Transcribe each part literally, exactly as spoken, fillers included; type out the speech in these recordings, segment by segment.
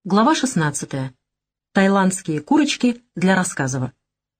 Глава шестнадцатая. Таиландские курочки для Рассказова.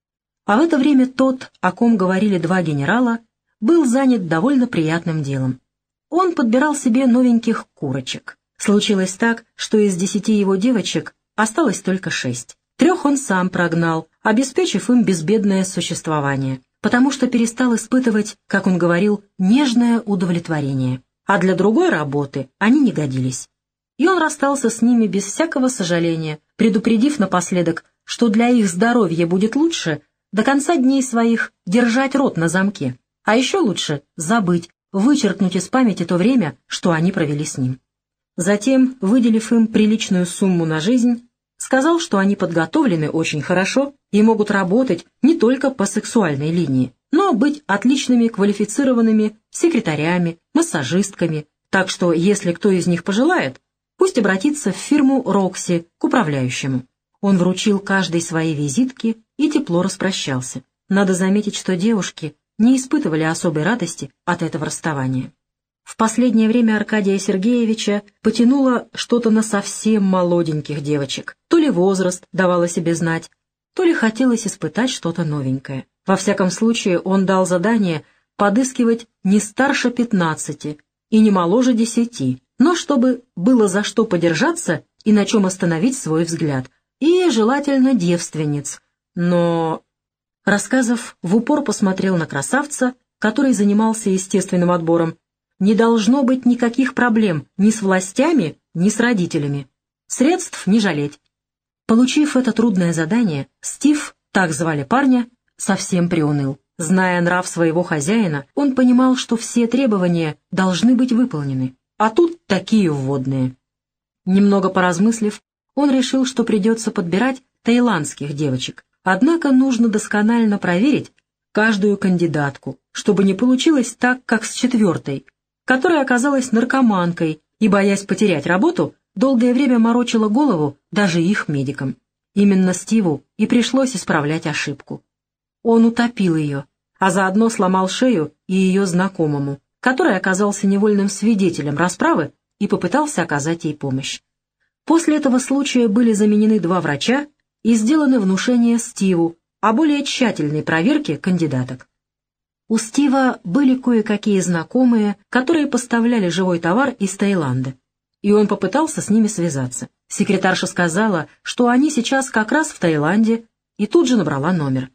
А в это время тот, о ком говорили два генерала, был занят довольно приятным делом. Он подбирал себе новеньких курочек. Случилось так, что из десяти его девочек осталось только шесть. Трех он сам прогнал, обеспечив им безбедное существование, потому что перестал испытывать, как он говорил, нежное удовлетворение. А для другой работы они не годились. И он расстался с ними без всякого сожаления, предупредив напоследок, что для их здоровья будет лучше до конца дней своих держать рот на замке, а еще лучше забыть, вычеркнуть из памяти то время, что они провели с ним. Затем, выделив им приличную сумму на жизнь, сказал, что они подготовлены очень хорошо и могут работать не только по сексуальной линии, но быть отличными квалифицированными секретарями, массажистками, так что, если кто из них пожелает, пусть обратится в фирму «Рокси» к управляющему. Он вручил каждой свои визитки и тепло распрощался. Надо заметить, что девушки не испытывали особой радости от этого расставания. В последнее время Аркадия Сергеевича потянуло что-то на совсем молоденьких девочек. То ли возраст давал о себе знать, то ли хотелось испытать что-то новенькое. Во всяком случае, он дал задание подыскивать не старше пятнадцати и не моложе десяти, но чтобы было за что подержаться и на чем остановить свой взгляд, и, желательно, девственниц. Но Рассказов в упор посмотрел на красавца, который занимался естественным отбором. Не должно быть никаких проблем ни с властями, ни с родителями. Средств не жалеть. Получив это трудное задание, Стив, так звали парня, совсем приуныл. Зная нрав своего хозяина, он понимал, что все требования должны быть выполнены. А тут такие вводные. Немного поразмыслив, он решил, что придется подбирать таиландских девочек. Однако нужно досконально проверить каждую кандидатку, чтобы не получилось так, как с четвертой, которая оказалась наркоманкой и, боясь потерять работу, долгое время морочила голову даже их медикам. Именно Стиву и пришлось исправлять ошибку. Он утопил ее, а заодно сломал шею и ее знакомому, который оказался невольным свидетелем расправы и попытался оказать ей помощь. После этого случая были заменены два врача и сделаны внушения Стиву о более тщательной проверке кандидаток. У Стива были кое-какие знакомые, которые поставляли живой товар из Таиланда, и он попытался с ними связаться. Секретарша сказала, что они сейчас как раз в Таиланде, и тут же набрала номер.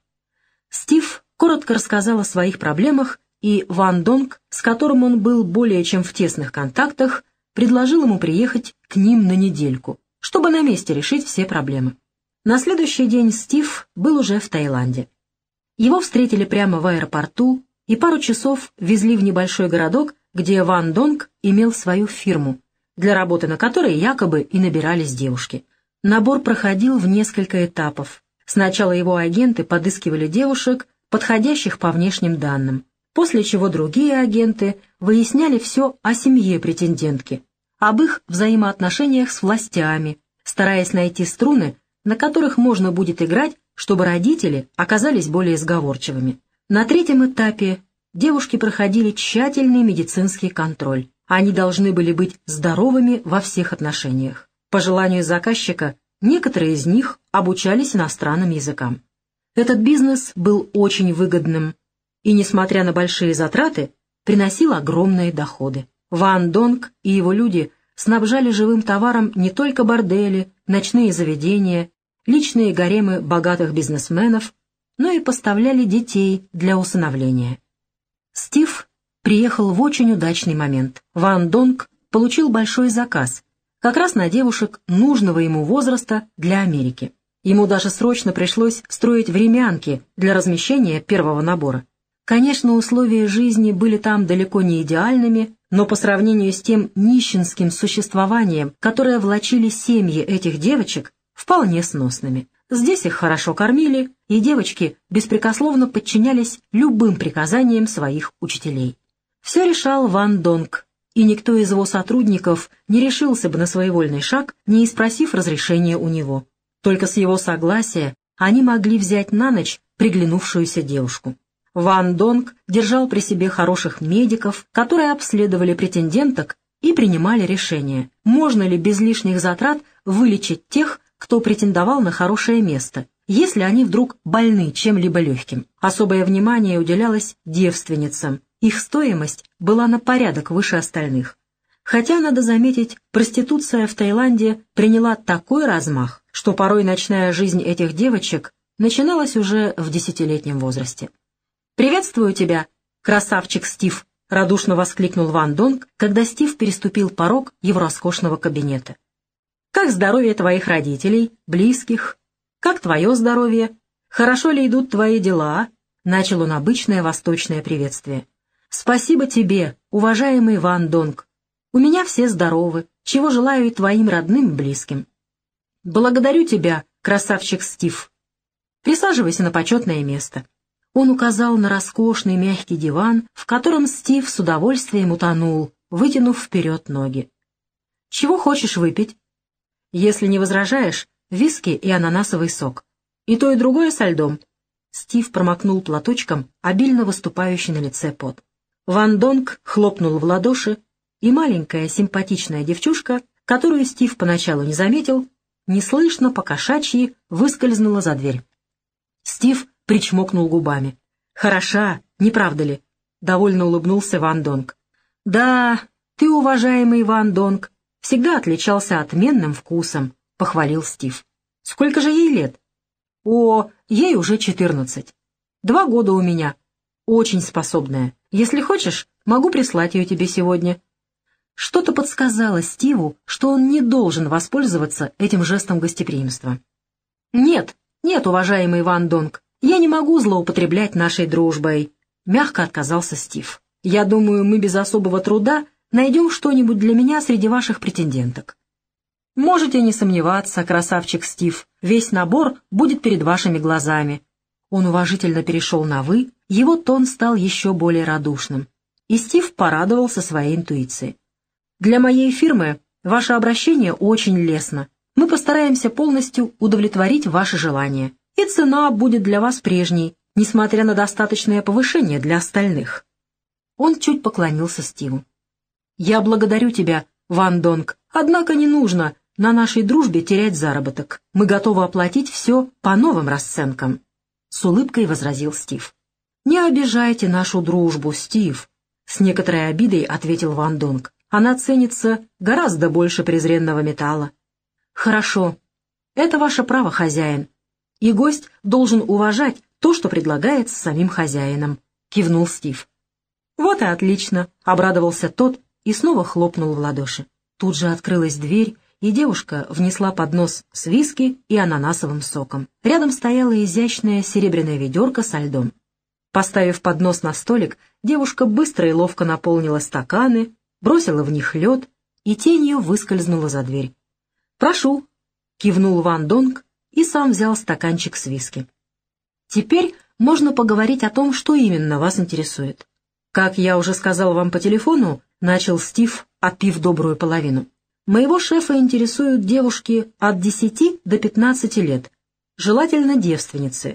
Стив коротко рассказал о своих проблемах, и Ван Донг, с которым он был более чем в тесных контактах, предложил ему приехать к ним на недельку, чтобы на месте решить все проблемы. На следующий день Стив был уже в Таиланде. Его встретили прямо в аэропорту и пару часов везли в небольшой городок, где Ван Донг имел свою фирму, для работы на которой якобы и набирались девушки. Набор проходил в несколько этапов. Сначала его агенты подыскивали девушек, подходящих по внешним данным, после чего другие агенты выясняли все о семье претендентки, об их взаимоотношениях с властями, стараясь найти струны, на которых можно будет играть, чтобы родители оказались более сговорчивыми. На третьем этапе девушки проходили тщательный медицинский контроль. Они должны были быть здоровыми во всех отношениях. По желанию заказчика, некоторые из них обучались иностранным языкам. Этот бизнес был очень выгодным и, несмотря на большие затраты, приносил огромные доходы. Ван Донг и его люди снабжали живым товаром не только бордели, ночные заведения, личные гаремы богатых бизнесменов, но и поставляли детей для усыновления. Стив приехал в очень удачный момент. Ван Донг получил большой заказ, как раз на девушек нужного ему возраста для Америки. Ему даже срочно пришлось строить времянки для размещения первого набора. Конечно, условия жизни были там далеко не идеальными, но по сравнению с тем нищенским существованием, которое влачили семьи этих девочек, вполне сносными. Здесь их хорошо кормили, и девочки беспрекословно подчинялись любым приказаниям своих учителей. Все решал Ван Донг, и никто из его сотрудников не решился бы на своевольный шаг, не испросив разрешения у него. Только с его согласия они могли взять на ночь приглянувшуюся девушку. Ван Донг держал при себе хороших медиков, которые обследовали претенденток и принимали решение, можно ли без лишних затрат вылечить тех, кто претендовал на хорошее место, если они вдруг больны чем-либо легким. Особое внимание уделялось девственницам, их стоимость была на порядок выше остальных. Хотя, надо заметить, проституция в Таиланде приняла такой размах, что порой ночная жизнь этих девочек начиналась уже в десятилетнем возрасте. «Приветствую тебя, красавчик Стив!» — радушно воскликнул Ван Донг, когда Стив переступил порог его роскошного кабинета. «Как здоровье твоих родителей, близких? Как твое здоровье? Хорошо ли идут твои дела?» — начал он обычное восточное приветствие. «Спасибо тебе, уважаемый Ван Донг. У меня все здоровы, чего желаю и твоим родным и близким. Благодарю тебя, красавчик Стив. Присаживайся на почетное место». Он указал на роскошный мягкий диван, в котором Стив с удовольствием утонул, вытянув вперед ноги. «Чего хочешь выпить?» «Если не возражаешь, виски и ананасовый сок. И то, и другое со льдом». Стив промокнул платочком обильно выступающий на лице пот. Ван Донг хлопнул в ладоши, и маленькая симпатичная девчушка, которую Стив поначалу не заметил, неслышно по-кошачьи выскользнула за дверь. Стив причмокнул губами. «Хороша, не правда ли?» — довольно улыбнулся Ван Донг. «Да, ты, уважаемый Ван Донг, всегда отличался отменным вкусом», — похвалил Стив. «Сколько же ей лет?» «О, ей уже четырнадцать. Два года у меня. Очень способная. Если хочешь, могу прислать ее тебе сегодня». Что-то подсказало Стиву, что он не должен воспользоваться этим жестом гостеприимства. «Нет, нет, уважаемый Ван Донг, я не могу злоупотреблять нашей дружбой», — мягко отказался Стив. «Я думаю, мы без особого труда найдем что-нибудь для меня среди ваших претенденток». «Можете не сомневаться, красавчик Стив, весь набор будет перед вашими глазами». Он уважительно перешел на «вы», его тон стал еще более радушным, и Стив порадовался своей интуиции. «Для моей фирмы ваше обращение очень лестно. Мы постараемся полностью удовлетворить ваши желания, и цена будет для вас прежней, несмотря на достаточное повышение для остальных». Он чуть поклонился Стиву. «Я благодарю тебя, Ван Донг, однако не нужно на нашей дружбе терять заработок. Мы готовы оплатить все по новым расценкам», — с улыбкой возразил Стив. «Не обижайте нашу дружбу, Стив», — с некоторой обидой ответил Ван Донг. «Она ценится гораздо больше презренного металла». «Хорошо. Это ваше право, хозяин. И гость должен уважать то, что предлагается самим хозяином», — кивнул Стив. «Вот и отлично», — обрадовался тот и снова хлопнул в ладоши. Тут же открылась дверь, и девушка внесла поднос с виски и ананасовым соком. Рядом стояла изящная серебряная ведерко со льдом. Поставив поднос на столик, девушка быстро и ловко наполнила стаканы, бросила в них лед и тенью выскользнула за дверь. «Прошу», — кивнул Ван Донг и сам взял стаканчик с виски. «Теперь можно поговорить о том, что именно вас интересует. Как я уже сказал вам по телефону», — начал Стив, отпив добрую половину, «моего шефа интересуют девушки от десяти до пятнадцати лет, желательно девственницы».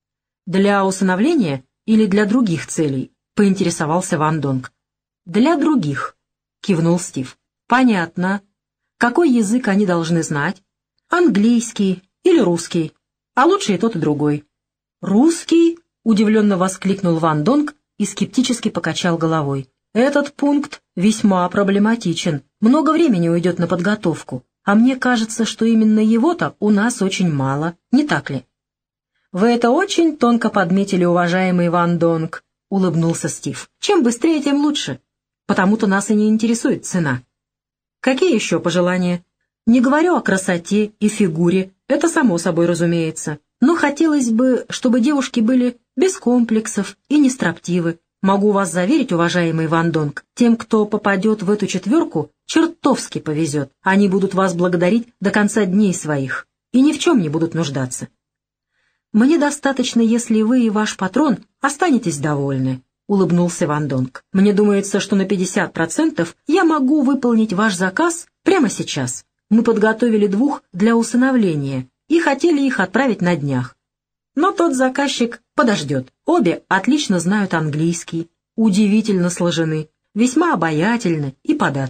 «Для усыновления или для других целей?» — поинтересовался Ван Донг. «Для других», — кивнул Стив. «Понятно. Какой язык они должны знать? Английский или русский? А лучше и тот, и другой». «Русский?» — удивленно воскликнул Ван Донг и скептически покачал головой. «Этот пункт весьма проблематичен. Много времени уйдет на подготовку, а мне кажется, что именно его-то у нас очень мало, не так ли?» «Вы это очень тонко подметили, уважаемый Ван Донг», — улыбнулся Стив. «Чем быстрее, тем лучше. Потому-то нас и не интересует цена». «Какие еще пожелания?» «Не говорю о красоте и фигуре, это само собой разумеется. Но хотелось бы, чтобы девушки были без комплексов и не строптивы. Могу вас заверить, уважаемый Ван Донг, тем, кто попадет в эту четверку, чертовски повезет. Они будут вас благодарить до конца дней своих и ни в чем не будут нуждаться». «Мне достаточно, если вы и ваш патрон останетесь довольны», — улыбнулся Ван Донг. «Мне думается, что на пятьдесят процентов я могу выполнить ваш заказ прямо сейчас. Мы подготовили двух для усыновления и хотели их отправить на днях. Но тот заказчик подождет. Обе отлично знают английский, удивительно сложены, весьма обаятельны и податливы.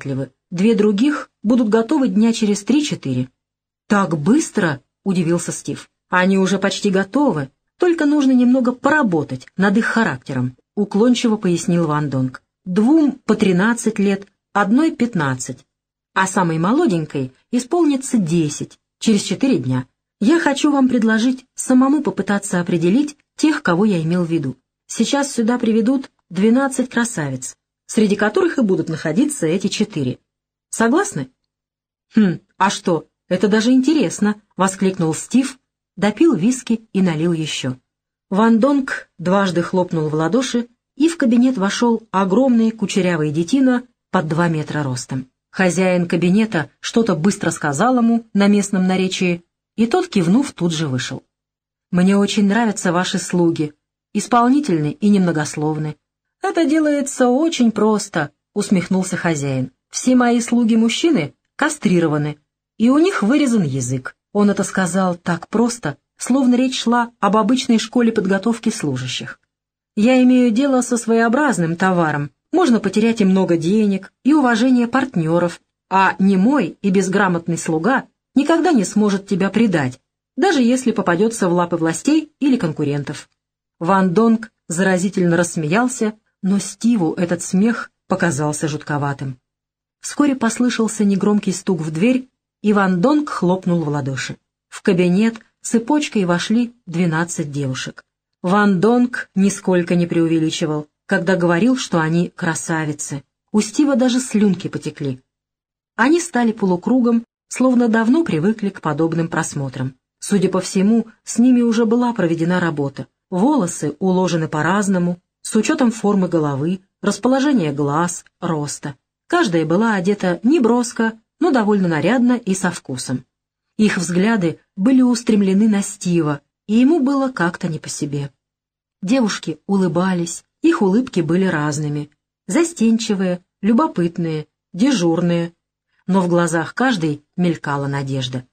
Две других будут готовы дня через три-четыре». «Так быстро?» — удивился Стив. «Они уже почти готовы, только нужно немного поработать над их характером», — уклончиво пояснил Ван Донг. «Двум по тринадцать лет, одной пятнадцать, а самой молоденькой исполнится десять, через четыре дня. Я хочу вам предложить самому попытаться определить тех, кого я имел в виду. Сейчас сюда приведут двенадцать красавиц, среди которых и будут находиться эти четыре. Согласны?» «Хм, а что, это даже интересно!» — воскликнул Стив, допил виски и налил еще. Ван Донг дважды хлопнул в ладоши, и в кабинет вошел огромный кучерявый детина под два метра ростом. Хозяин кабинета что-то быстро сказал ему на местном наречии, и тот, кивнув, тут же вышел. «Мне очень нравятся ваши слуги, исполнительны и немногословны». «Это делается очень просто», — усмехнулся хозяин. «Все мои слуги-мужчины кастрированы, и у них вырезан язык». Он это сказал так просто, словно речь шла об обычной школе подготовки служащих. «Я имею дело со своеобразным товаром. Можно потерять и много денег, и уважение партнеров, а немой и безграмотный слуга никогда не сможет тебя предать, даже если попадется в лапы властей или конкурентов». Ван Донг заразительно рассмеялся, но Стиву этот смех показался жутковатым. Вскоре послышался негромкий стук в дверь, и Ван Донг хлопнул в ладоши. В кабинет цепочкой вошли двенадцать девушек. Ван Донг нисколько не преувеличивал, когда говорил, что они красавицы. У Стива даже слюнки потекли. Они стали полукругом, словно давно привыкли к подобным просмотрам. Судя по всему, с ними уже была проведена работа. Волосы уложены по-разному, с учетом формы головы, расположения глаз, роста. Каждая была одета неброско, но довольно нарядно и со вкусом. Их взгляды были устремлены на Стива, и ему было как-то не по себе. Девушки улыбались, их улыбки были разными. Застенчивые, любопытные, дежурные. Но в глазах каждой мелькала надежда.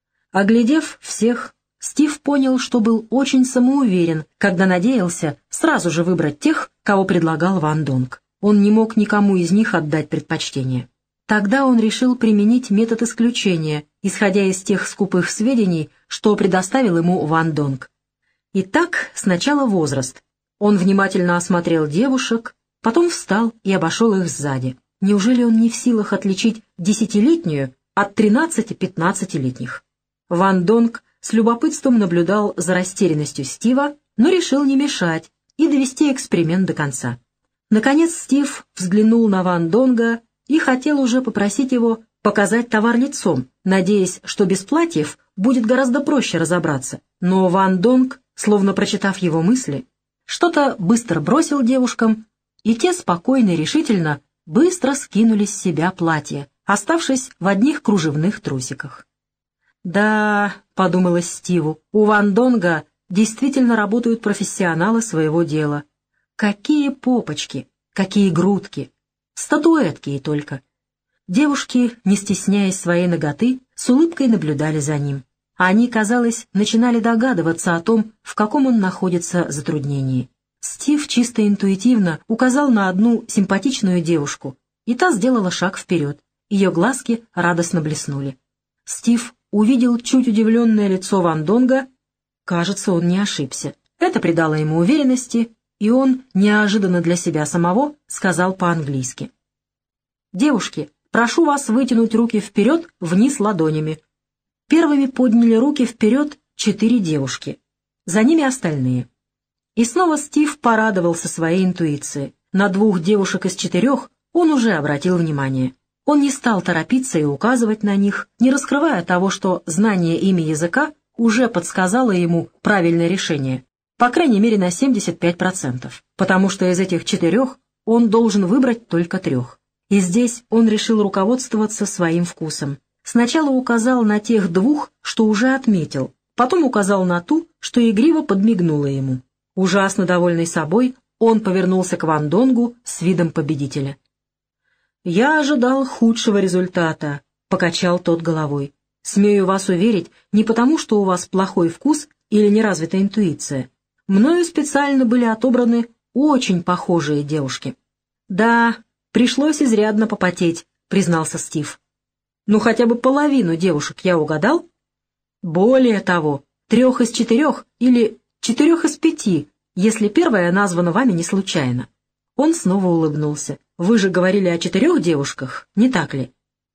Оглядев всех, Стив понял, что был очень самоуверен, когда надеялся сразу же выбрать тех, кого предлагал Ван Донг. Он не мог никому из них отдать предпочтение. Тогда он решил применить метод исключения, исходя из тех скупых сведений, что предоставил ему Ван Донг. Итак, сначала возраст. Он внимательно осмотрел девушек, потом встал и обошел их сзади. Неужели он не в силах отличить десятилетнюю от тринадцати-пятнадцатилетних? Ван Донг с любопытством наблюдал за растерянностью Стива, но решил не мешать и довести эксперимент до конца. Наконец Стив взглянул на Ван Донга и хотел уже попросить его показать товар лицом, надеясь, что без платьев будет гораздо проще разобраться. Но Ван Донг, словно прочитав его мысли, что-то быстро бросил девушкам, и те спокойно и решительно быстро скинули с себя платье, оставшись в одних кружевных трусиках. «Да», — подумалось Стиву, — «у Ван Донга действительно работают профессионалы своего дела. Какие попочки, какие грудки, статуэтки и только». Девушки, не стесняясь своей наготы, с улыбкой наблюдали за ним. Они, казалось, начинали догадываться о том, в каком он находится затруднении. Стив чисто интуитивно указал на одну симпатичную девушку, и та сделала шаг вперед. Ее глазки радостно блеснули. Стив увидел чуть удивленное лицо Ван Донга. Кажется, он не ошибся. Это придало ему уверенности, и он, неожиданно для себя самого, сказал по-английски: «Девушки, прошу вас вытянуть руки вперед, вниз ладонями». Первыми подняли руки вперед четыре девушки. За ними остальные. И снова Стив порадовался своей интуиции. На двух девушек из четырех он уже обратил внимание. Он не стал торопиться и указывать на них, не раскрывая того, что знание ими языка уже подсказало ему правильное решение, по крайней мере на семьдесят пять процентов, потому что из этих четырех он должен выбрать только трех. И здесь он решил руководствоваться своим вкусом. Сначала указал на тех двух, что уже отметил, потом указал на ту, что игриво подмигнула ему. Ужасно довольный собой, он повернулся к Ван Донгу с видом победителя. «Я ожидал худшего результата», — покачал тот головой. «Смею вас уверить, не потому, что у вас плохой вкус или неразвитая интуиция. Мною специально были отобраны очень похожие девушки. Да, пришлось изрядно попотеть, признался Стив. «Ну, хотя бы половину девушек я угадал?» «Более того, трех из четырех или четырех из пяти, если первая названа вами не случайно». Он снова улыбнулся. «Вы же говорили о четырех девушках, не так ли?»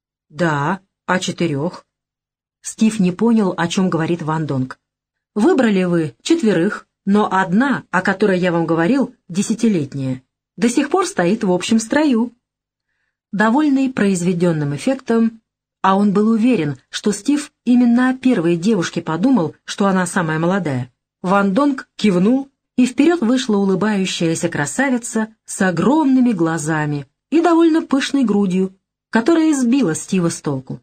«Да, о четырех». Стив не понял, о чем говорит Ван Донг. «Выбрали вы четверых, но одна, о которой я вам говорил, десятилетняя, до сих пор стоит в общем строю». Довольный произведенным эффектом, а он был уверен, что Стив именно о первой девушке подумал, что она самая молодая, Ван Донг кивнул, и вперед вышла улыбающаяся красавица с огромными глазами и довольно пышной грудью, которая сбила Стива с толку.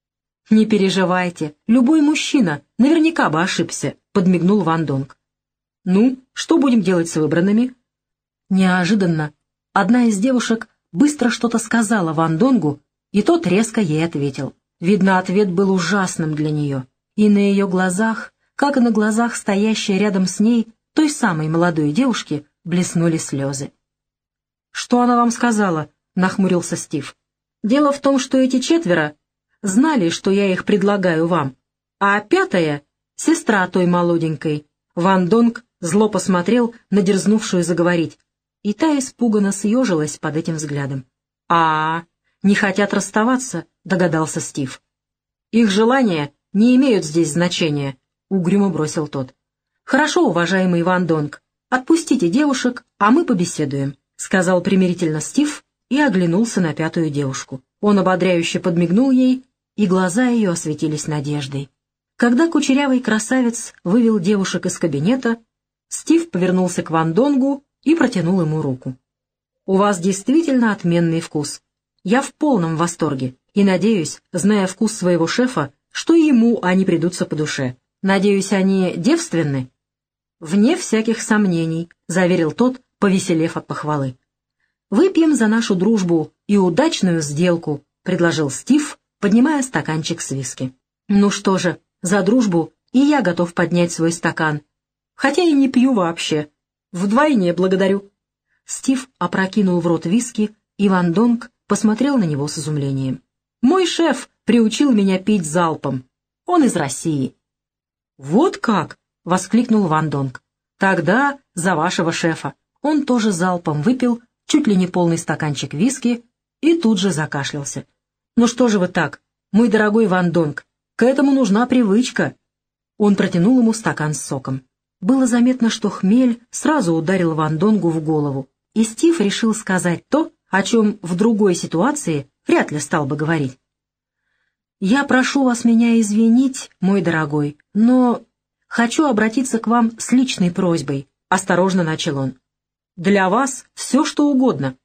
«Не переживайте, любой мужчина наверняка бы ошибся», — подмигнул Ван Донг. «Ну, что будем делать с выбранными?» Неожиданно одна из девушек быстро что-то сказала Ван Донгу, и тот резко ей ответил. Видно, ответ был ужасным для нее, и на ее глазах, как и на глазах стоящей рядом с ней, той самой молодой девушки, блеснули слезы. «Что она вам сказала?» — нахмурился Стив. «Дело в том, что эти четверо знали, что я их предлагаю вам, а пятая — сестра той молоденькой». Ван Донг зло посмотрел на дерзнувшую заговорить, и та испуганно съежилась под этим взглядом. «А, не хотят расставаться?» — догадался Стив. «Их желания не имеют здесь значения», — угрюмо бросил тот. «Хорошо, уважаемый Ван Донг, отпустите девушек, а мы побеседуем», — сказал примирительно Стив и оглянулся на пятую девушку. Он ободряюще подмигнул ей, и глаза ее осветились надеждой. Когда кучерявый красавец вывел девушек из кабинета, Стив повернулся к Ван Донгу и протянул ему руку. «У вас действительно отменный вкус. Я в полном восторге и надеюсь, зная вкус своего шефа, что и ему они придутся по душе. Надеюсь, они девственны?» «Вне всяких сомнений», — заверил тот, повеселев от похвалы. «Выпьем за нашу дружбу и удачную сделку», — предложил Стив, поднимая стаканчик с виски. «Ну что же, за дружбу и я готов поднять свой стакан. Хотя и не пью вообще. Вдвойне благодарю». Стив опрокинул в рот виски, и Ван Донг посмотрел на него с изумлением. «Мой шеф приучил меня пить залпом. Он из России». «Вот как!» — воскликнул Ван Донг. «Тогда за вашего шефа». Он тоже залпом выпил чуть ли не полный стаканчик виски и тут же закашлялся. «Ну что же вы так, мой дорогой Ван Донг, к этому нужна привычка». Он протянул ему стакан с соком. Было заметно, что хмель сразу ударил Ван Донгу в голову, и Стив решил сказать то, о чем в другой ситуации вряд ли стал бы говорить. «Я прошу вас меня извинить, мой дорогой, но хочу обратиться к вам с личной просьбой», — осторожно начал он. «Для вас все, что угодно.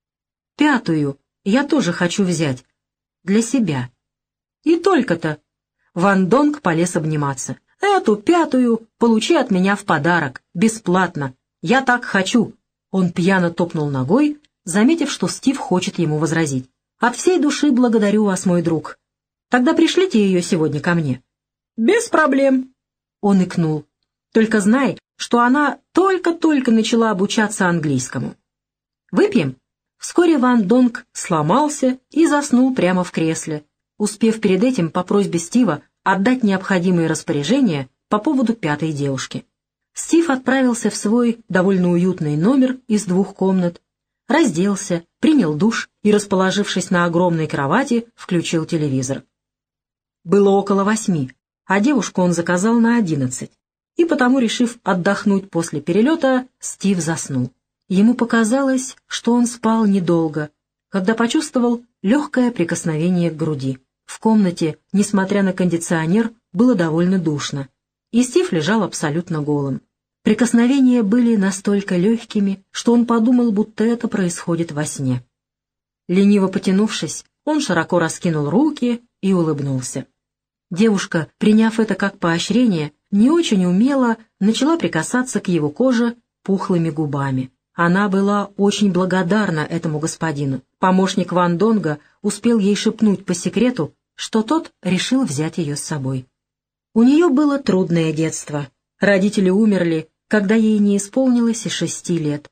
Пятую я тоже хочу взять. Для себя. И только-то». Ван Донг полез обниматься. «Эту пятую получи от меня в подарок, бесплатно. Я так хочу». Он пьяно топнул ногой, заметив, что Стив хочет ему возразить. «От всей души благодарю вас, мой друг. Тогда пришлите ее сегодня ко мне». «Без проблем». Он икнул. «Только знай, что она только-только начала обучаться английскому. Выпьем?» Вскоре Ван Донг сломался и заснул прямо в кресле, успев перед этим по просьбе Стива отдать необходимые распоряжения по поводу пятой девушки. Стив отправился в свой довольно уютный номер из двух комнат, разделся, принял душ и, расположившись на огромной кровати, включил телевизор. Было около восьми, а девушку он заказал на одиннадцать, и потому, решив отдохнуть после перелета, Стив заснул. Ему показалось, что он спал недолго, когда почувствовал легкое прикосновение к груди. В комнате, несмотря на кондиционер, было довольно душно, и Стив лежал абсолютно голым. Прикосновения были настолько легкими, что он подумал, будто это происходит во сне. Лениво потянувшись, он широко раскинул руки и улыбнулся. Девушка, приняв это как поощрение, не очень умело начала прикасаться к его коже пухлыми губами. Она была очень благодарна этому господину. Помощник Ван Донга успел ей шепнуть по секрету, что тот решил взять ее с собой. У нее было трудное детство. Родители умерли, когда ей не исполнилось и шести лет.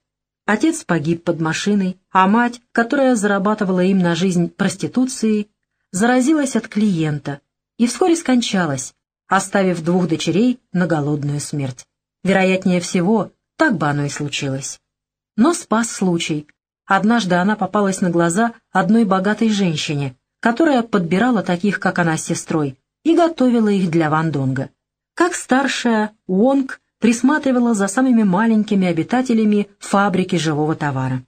Отец погиб под машиной, а мать, которая зарабатывала им на жизнь проституцией, заразилась от клиента и вскоре скончалась, оставив двух дочерей на голодную смерть. Вероятнее всего, так бы оно и случилось. Но спас случай. Однажды она попалась на глаза одной богатой женщине, которая подбирала таких, как она, с сестрой, и готовила их для Ван Донга. Как старшая, Уонг присматривала за самыми маленькими обитателями фабрики живого товара.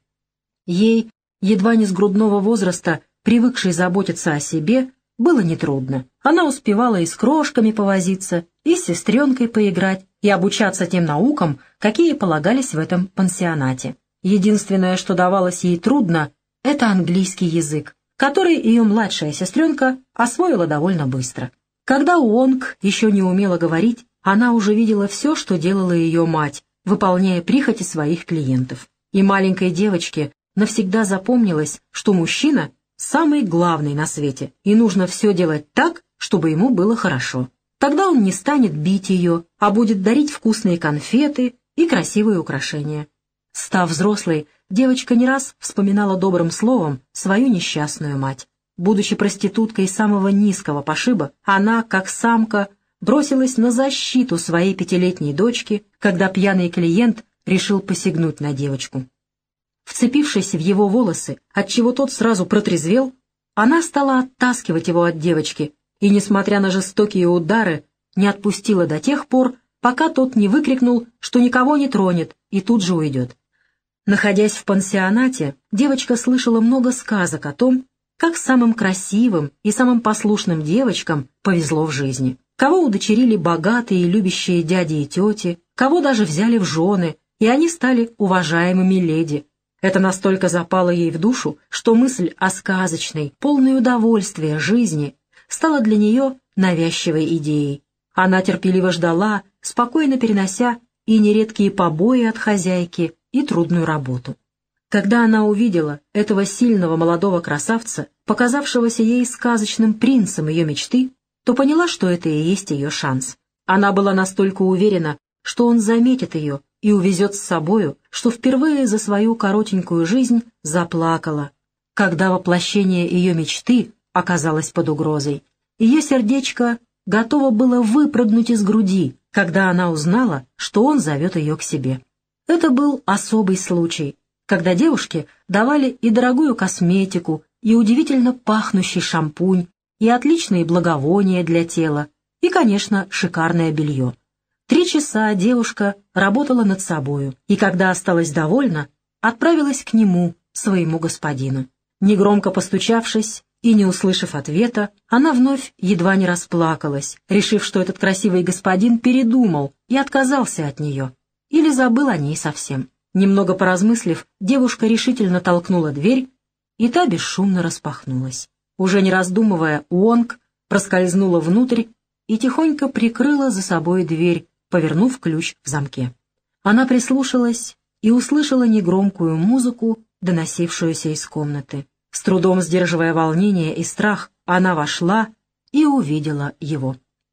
Ей, едва не с грудного возраста, привыкшей заботиться о себе, было нетрудно. Она успевала и с крошками повозиться, и с сестренкой поиграть, и обучаться тем наукам, какие полагались в этом пансионате. Единственное, что давалось ей трудно, это английский язык, который ее младшая сестренка освоила довольно быстро. Когда Уонг еще не умела говорить, она уже видела все, что делала ее мать, выполняя прихоти своих клиентов. И маленькой девочке навсегда запомнилось, что мужчина — самый главный на свете, и нужно все делать так, чтобы ему было хорошо. Тогда он не станет бить ее, а будет дарить вкусные конфеты и красивые украшения. Став взрослой, девочка не раз вспоминала добрым словом свою несчастную мать. Будучи проституткой самого низкого пошиба, она, как самка, бросилась на защиту своей пятилетней дочки, когда пьяный клиент решил посягнуть на девочку. Вцепившись в его волосы, отчего тот сразу протрезвел, она стала оттаскивать его от девочки и, несмотря на жестокие удары, не отпустила до тех пор, пока тот не выкрикнул, что никого не тронет, и тут же уйдет. Находясь в пансионате, девочка слышала много сказок о том, как самым красивым и самым послушным девочкам повезло в жизни. Кого удочерили богатые и любящие дяди и тети, кого даже взяли в жены, и они стали уважаемыми леди. Это настолько запало ей в душу, что мысль о сказочной, полной удовольствия жизни стала для нее навязчивой идеей. Она терпеливо ждала, спокойно перенося и нередкие побои от хозяйки, и трудную работу. Когда она увидела этого сильного молодого красавца, показавшегося ей сказочным принцем ее мечты, то поняла, что это и есть ее шанс. Она была настолько уверена, что он заметит ее и увезет с собою, что впервые за свою коротенькую жизнь заплакала, когда воплощение ее мечты оказалось под угрозой. Ее сердечко готово было выпрыгнуть из груди, когда она узнала, что он зовет ее к себе. Это был особый случай, когда девушке давали и дорогую косметику, и удивительно пахнущий шампунь, и отличные благовония для тела, и, конечно, шикарное белье. Три часа девушка работала над собою, и когда осталась довольна, отправилась к нему, своему господину. Негромко постучавшись и не услышав ответа, она вновь едва не расплакалась, решив, что этот красивый господин передумал и отказался от нее, или забыл о ней совсем. Немного поразмыслив, девушка решительно толкнула дверь, и та бесшумно распахнулась. Уже не раздумывая, Уонг проскользнула внутрь и тихонько прикрыла за собой дверь, повернув ключ в замке. Она прислушалась и услышала негромкую музыку, доносившуюся из комнаты. С трудом сдерживая волнение и страх, она вошла и увидела его.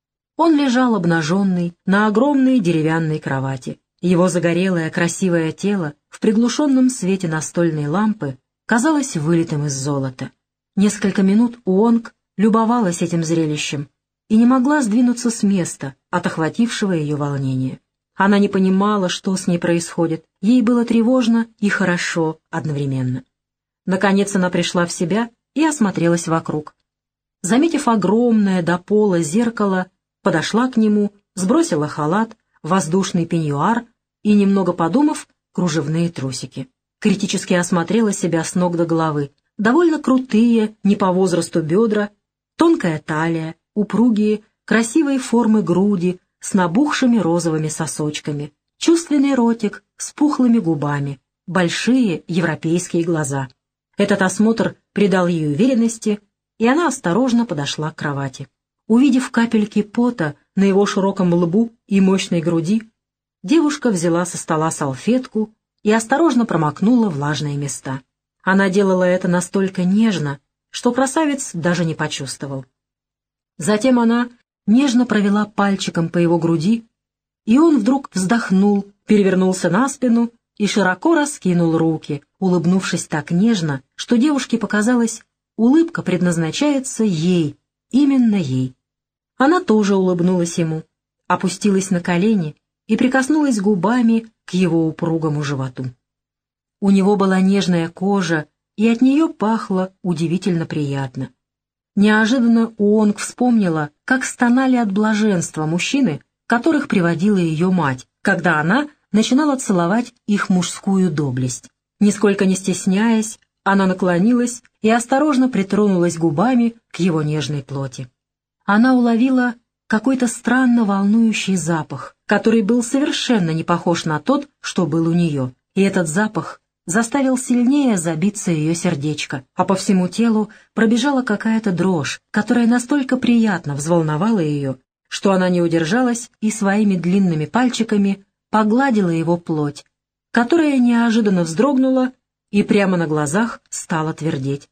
Он лежал обнаженный на огромной деревянной кровати. Его загорелое красивое тело в приглушенном свете настольной лампы казалось вылитым из золота. Несколько минут Уонг любовалась этим зрелищем и не могла сдвинуться с места от охватившего ее волнения. Она не понимала, что с ней происходит, ей было тревожно и хорошо одновременно. Наконец она пришла в себя и осмотрелась вокруг. Заметив огромное до пола зеркало, подошла к нему, сбросила халат, воздушный пеньюар и, немного подумав, кружевные трусики. Критически осмотрела себя с ног до головы. Довольно крутые, не по возрасту бедра, тонкая талия, упругие, красивой формы груди с набухшими розовыми сосочками, чувственный ротик с пухлыми губами, большие европейские глаза. Этот осмотр придал ей уверенности, и она осторожно подошла к кровати. Увидев капельки пота на его широком лбу и мощной груди, девушка взяла со стола салфетку и осторожно промокнула влажные места. Она делала это настолько нежно, что красавец даже не почувствовал. Затем она нежно провела пальчиком по его груди, и он вдруг вздохнул, перевернулся на спину и широко раскинул руки, улыбнувшись так нежно, что девушке показалось, улыбка предназначается ей, именно ей. Она тоже улыбнулась ему, опустилась на колени и прикоснулась губами к его упругому животу. У него была нежная кожа, и от нее пахло удивительно приятно. Неожиданно Уонг вспомнила, как стонали от блаженства мужчины, которых приводила ее мать, когда она начинала целовать их мужскую доблесть. Нисколько не стесняясь, она наклонилась и осторожно притронулась губами к его нежной плоти. Она уловила какой-то странно волнующий запах, который был совершенно не похож на тот, что был у нее, и этот запах заставил сильнее забиться ее сердечко, а по всему телу пробежала какая-то дрожь, которая настолько приятно взволновала ее, что она не удержалась и своими длинными пальчиками погладила его плоть, которая неожиданно вздрогнула и прямо на глазах стала твердеть.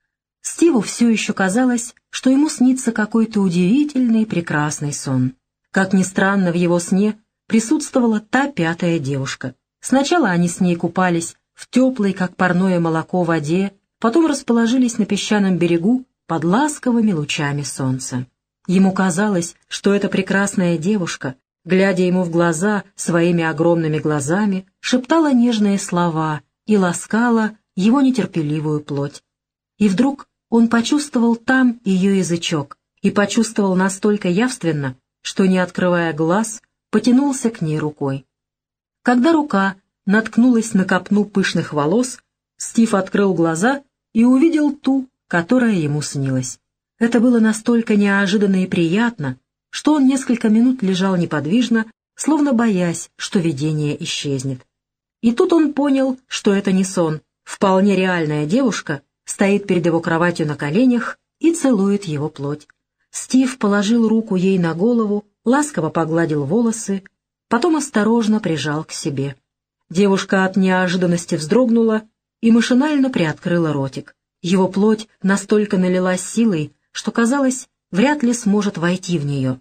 Стиву все еще казалось, что ему снится какой-то удивительный прекрасный сон. Как ни странно, в его сне присутствовала та пятая девушка. Сначала они с ней купались в теплой, как парное молоко, воде, потом расположились на песчаном берегу под ласковыми лучами солнца. Ему казалось, что эта прекрасная девушка, глядя ему в глаза своими огромными глазами, шептала нежные слова и ласкала его нетерпеливую плоть. И вдруг он почувствовал там ее язычок, и почувствовал настолько явственно, что, не открывая глаз, потянулся к ней рукой. Когда рука наткнулась на копну пышных волос, Стив открыл глаза и увидел ту, которая ему снилась. Это было настолько неожиданно и приятно, что он несколько минут лежал неподвижно, словно боясь, что видение исчезнет. И тут он понял, что это не сон. Вполне реальная девушка стоит перед его кроватью на коленях и целует его плоть. Стив положил руку ей на голову, ласково погладил волосы, потом осторожно прижал к себе. Девушка от неожиданности вздрогнула и машинально приоткрыла ротик. Его плоть настолько налилась силой, что, казалось, вряд ли сможет войти в нее.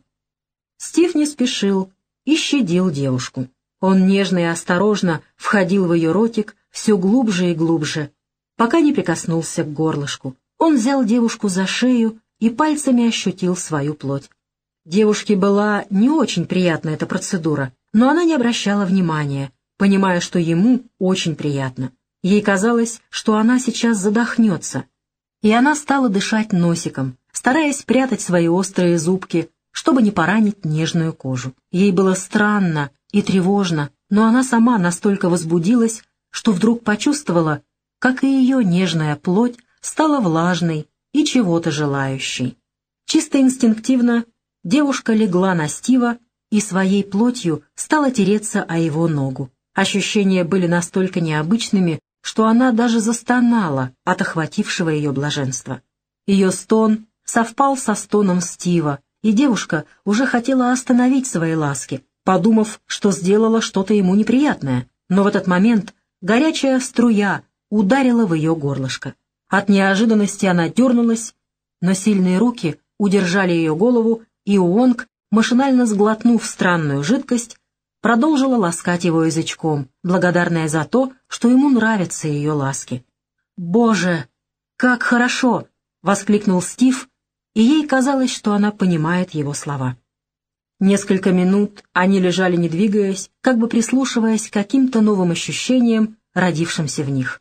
Стив не спешил и щадил девушку. Он нежно и осторожно входил в ее ротик все глубже и глубже, пока не прикоснулся к горлышку. Он взял девушку за шею и пальцами ощутил свою плоть. Девушке была не очень приятна эта процедура, но она не обращала внимания, понимая, что ему очень приятно. Ей казалось, что она сейчас задохнется, и она стала дышать носиком, стараясь прятать свои острые зубки, чтобы не поранить нежную кожу. Ей было странно и тревожно, но она сама настолько возбудилась, что вдруг почувствовала, как и ее нежная плоть стала влажной и чего-то желающей. Чисто инстинктивно девушка легла на Стива и своей плотью стала тереться о его ногу. Ощущения были настолько необычными, что она даже застонала от охватившего ее блаженства. Ее стон совпал со стоном Стива, и девушка уже хотела остановить свои ласки, подумав, что сделала что-то ему неприятное, но в этот момент горячая струя ударила в ее горлышко. От неожиданности она дернулась, но сильные руки удержали ее голову, и Уонг, машинально сглотнув странную жидкость, продолжила ласкать его язычком, благодарная за то, что ему нравятся ее ласки. «Боже, как хорошо!» — воскликнул Стив, и ей казалось, что она понимает его слова. Несколько минут они лежали, не двигаясь, как бы прислушиваясь к каким-то новым ощущениям, родившимся в них.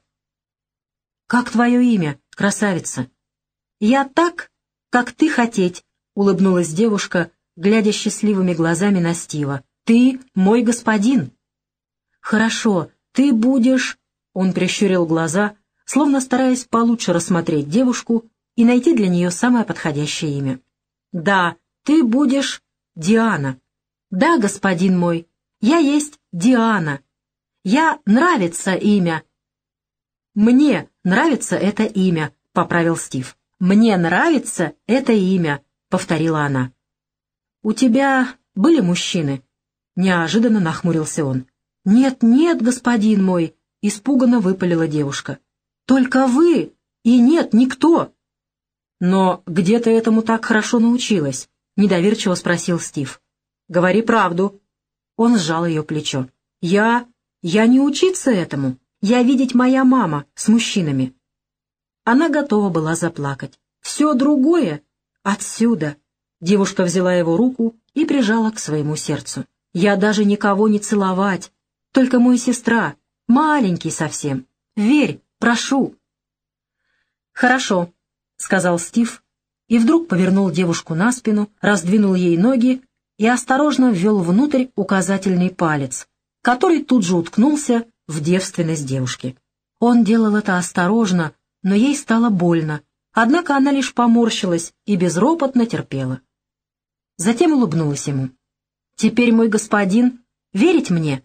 «Как твое имя, красавица?» «Я так, как ты хотеть», — улыбнулась девушка, глядя счастливыми глазами на Стива. «Ты мой господин». «Хорошо, ты будешь...» Он прищурил глаза, словно стараясь получше рассмотреть девушку и найти для нее самое подходящее имя. «Да, ты будешь Диана». «Да, господин мой, я есть Диана. Я нравится имя». «Мне нравится это имя», — поправил Стив. «Мне нравится это имя», — повторила она. «У тебя были мужчины?» Неожиданно нахмурился он. «Нет, нет, господин мой», — испуганно выпалила девушка. «Только вы, и нет никто». «Но где ты этому так хорошо научилась?» — недоверчиво спросил Стив. «Говори правду». Он сжал ее плечо. «Я... Я не учиться этому. Я видеть моя мама с мужчинами». Она готова была заплакать. «Все другое отсюда». Девушка взяла его руку и прижала к своему сердцу. «Я даже никого не целовать, только мой сестра, маленький совсем. Верь, прошу». «Хорошо», — сказал Стив, и вдруг повернул девушку на спину, раздвинул ей ноги и осторожно ввел внутрь указательный палец, который тут же уткнулся в девственность девушки. Он делал это осторожно, но ей стало больно, однако она лишь поморщилась и безропотно терпела. Затем улыбнулась ему. «Теперь, мой господин, верить мне?»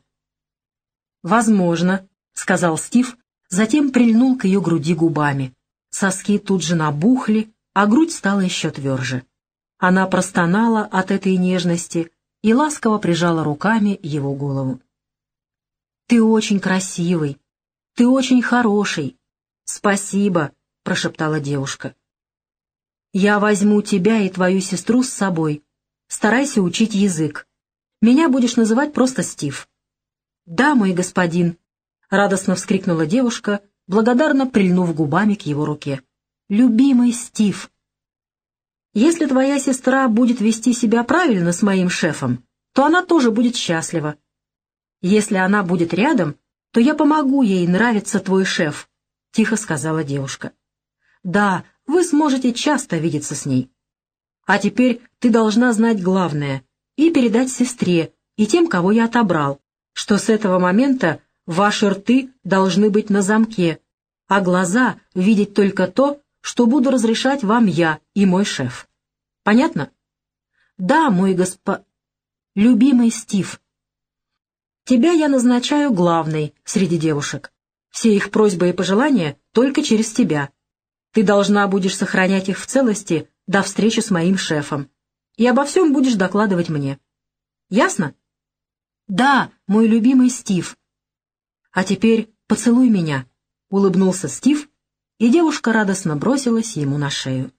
«Возможно», — сказал Стив, затем прильнул к ее груди губами. Соски тут же набухли, а грудь стала еще тверже. Она простонала от этой нежности и ласково прижала руками его голову. «Ты очень красивый, ты очень хороший. Спасибо», — прошептала девушка. «Я возьму тебя и твою сестру с собой. Старайся учить язык. Меня будешь называть просто Стив». «Да, мой господин», — радостно вскрикнула девушка, благодарно прильнув губами к его руке. «Любимый Стив». «Если твоя сестра будет вести себя правильно с моим шефом, то она тоже будет счастлива. Если она будет рядом, то я помогу ей нравиться твой шеф», — тихо сказала девушка. «Да, вы сможете часто видеться с ней. А теперь ты должна знать главное и передать сестре и тем, кого я отобрал, что с этого момента ваши рты должны быть на замке, а глаза видеть только то, что буду разрешать вам я и мой шеф. Понятно?» «Да, мой госпо... любимый Стив. Тебя я назначаю главной среди девушек. Все их просьбы и пожелания только через тебя. Ты должна будешь сохранять их в целости до встречи с моим шефом. И обо всем будешь докладывать мне. Ясно?» «Да, мой любимый Стив. А теперь поцелуй меня», — улыбнулся Стив, и девушка радостно бросилась ему на шею.